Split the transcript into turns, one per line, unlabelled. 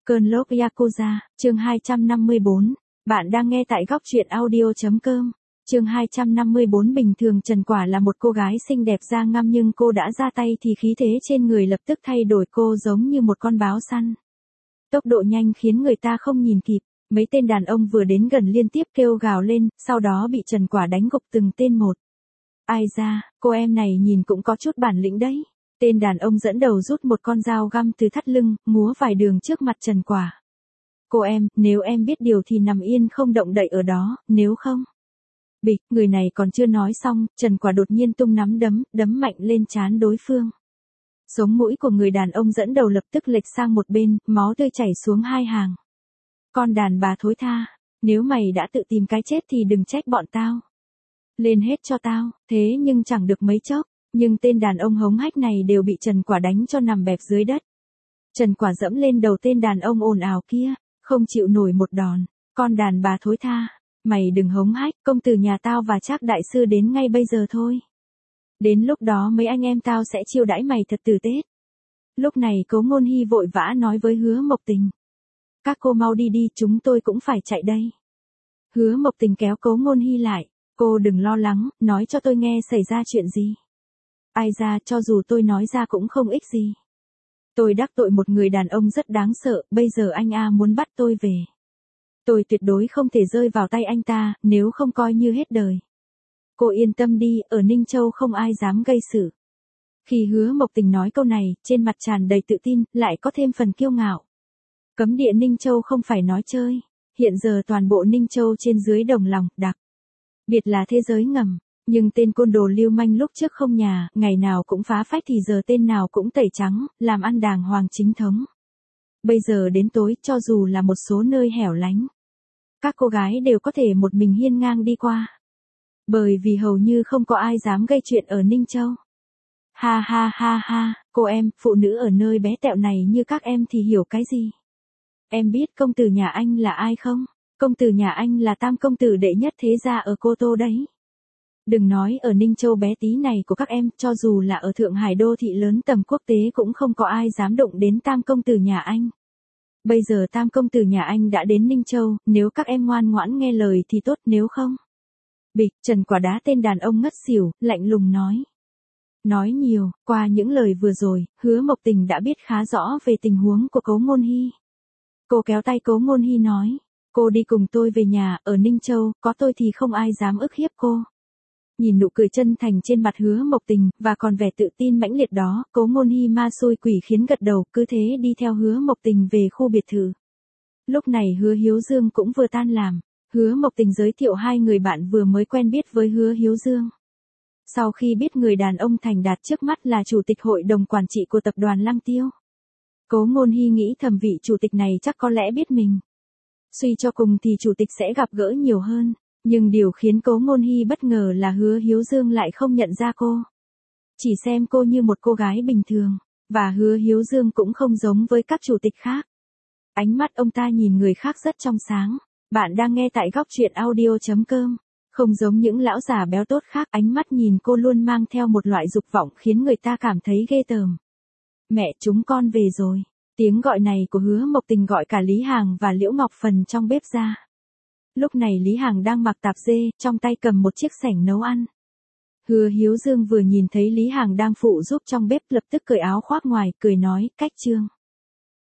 Cơn lốc Yakuza, chương 254. Bạn đang nghe tại góc truyện audio.com. Chương 254. Bình thường Trần Quả là một cô gái xinh đẹp da ngăm, nhưng cô đã ra tay thì khí thế trên người lập tức thay đổi, cô giống như một con báo săn. Tốc độ nhanh khiến người ta không nhìn kịp, mấy tên đàn ông vừa đến gần liên tiếp kêu gào lên, sau đó bị Trần Quả đánh gục từng tên một. Ai ra, cô em này nhìn cũng có chút bản lĩnh đấy. Tên đàn ông dẫn đầu rút một con dao găm từ thắt lưng, múa vài đường trước mặt Trần Quả. Cô em, nếu em biết điều thì nằm yên không động đậy ở đó, nếu không. Bịch, người này còn chưa nói xong, Trần Quả đột nhiên tung nắm đấm, đấm mạnh lên trán đối phương. Sống mũi của người đàn ông dẫn đầu lập tức lệch sang một bên, máu tươi chảy xuống hai hàng. Con đàn bà thối tha, nếu mày đã tự tìm cái chết thì đừng trách bọn tao. Lên hết cho tao, thế nhưng chẳng được mấy chốc. Nhưng tên đàn ông hống hách này đều bị Trần Quả đánh cho nằm bẹp dưới đất. Trần Quả dẫm lên đầu tên đàn ông ồn ào kia, không chịu nổi một đòn. Con đàn bà thối tha, mày đừng hống hách, công tử nhà tao và Trác đại sư đến ngay bây giờ thôi. Đến lúc đó mấy anh em tao sẽ chiêu đãi mày thật tử tế. Lúc này Cố Ngôn Hy vội vã nói với Hứa Mộc Tình. Các cô mau đi đi, chúng tôi cũng phải chạy đây. Hứa Mộc Tình kéo Cố Ngôn Hy lại, cô đừng lo lắng, nói cho tôi nghe xảy ra chuyện gì. Ai ra, cho dù tôi nói ra cũng không ích gì. Tôi đắc tội một người đàn ông rất đáng sợ, bây giờ anh muốn bắt tôi về. Tôi tuyệt đối không thể rơi vào tay anh ta, nếu không coi như hết đời. Cô yên tâm đi, ở Ninh Châu không ai dám gây sự. Khi Hứa Mộc Tình nói câu này, trên mặt tràn đầy tự tin, lại có thêm phần kiêu ngạo. Cấm địa Ninh Châu không phải nói chơi. Hiện giờ toàn bộ Ninh Châu trên dưới đồng lòng, đặc biệt là thế giới ngầm. Nhưng tên côn đồ lưu manh lúc trước không nhà, ngày nào cũng phá phách thì giờ tên nào cũng tẩy trắng, làm ăn đàng hoàng chính thống. Bây giờ đến tối, cho dù là một số nơi hẻo lánh, các cô gái đều có thể một mình hiên ngang đi qua. Bởi vì hầu như không có ai dám gây chuyện ở Ninh Châu. Ha ha ha ha, cô em, phụ nữ ở nơi bé tẹo này như các em thì hiểu cái gì? Em biết công tử nhà anh là ai không? Công tử nhà anh là tam công tử đệ nhất thế gia ở Cô Tô đấy. Đừng nói ở Ninh Châu bé tí này của các em, cho dù là ở Thượng Hải đô thị lớn tầm quốc tế cũng không có ai dám động đến tam công tử nhà anh. Bây giờ tam công tử nhà anh đã đến Ninh Châu, nếu các em ngoan ngoãn nghe lời thì tốt, nếu không. Bịch, Trần Quả đá tên đàn ông ngất xỉu, lạnh lùng nói. Nói nhiều, qua những lời vừa rồi, Hứa Mộc Tình đã biết khá rõ về tình huống của Cố Ngôn Hy. Cô kéo tay Cố Ngôn Hy nói, cô đi cùng tôi về nhà, ở Ninh Châu, có tôi thì không ai dám ức hiếp cô. Nhìn nụ cười chân thành trên mặt Hứa Mộc Tình, và còn vẻ tự tin mãnh liệt đó, Cố Ngôn Hy ma xui quỷ khiến gật đầu, cứ thế đi theo Hứa Mộc Tình về khu biệt thự. Lúc này Hứa Hiếu Dương cũng vừa tan làm, Hứa Mộc Tình giới thiệu hai người bạn vừa mới quen biết với Hứa Hiếu Dương. Sau khi biết người đàn ông thành đạt trước mắt là chủ tịch hội đồng quản trị của tập đoàn Lăng Tiêu, Cố Ngôn Hy nghĩ thầm vị chủ tịch này chắc có lẽ biết mình. Suy cho cùng thì chủ tịch sẽ gặp gỡ nhiều hơn. Nhưng điều khiến Cố Ngôn Hy bất ngờ là Hứa Hiếu Dương lại không nhận ra cô. Chỉ xem cô như một cô gái bình thường, và Hứa Hiếu Dương cũng không giống với các chủ tịch khác. Ánh mắt ông ta nhìn người khác rất trong sáng. Bạn đang nghe tại góc truyện audio.com. Không giống những lão già béo tốt khác, ánh mắt nhìn cô luôn mang theo một loại dục vọng khiến người ta cảm thấy ghê tởm. Mẹ, chúng con về rồi. Tiếng gọi này của Hứa Mộc Tình gọi cả Lý Hàng và Liễu Ngọc Phần trong bếp ra. Lúc này Lý Hàng đang mặc tạp dê, trong tay cầm một chiếc xẻng nấu ăn. Hứa Hiếu Dương vừa nhìn thấy Lý Hàng đang phụ giúp trong bếp lập tức cởi áo khoác ngoài, cười nói, cách Trương.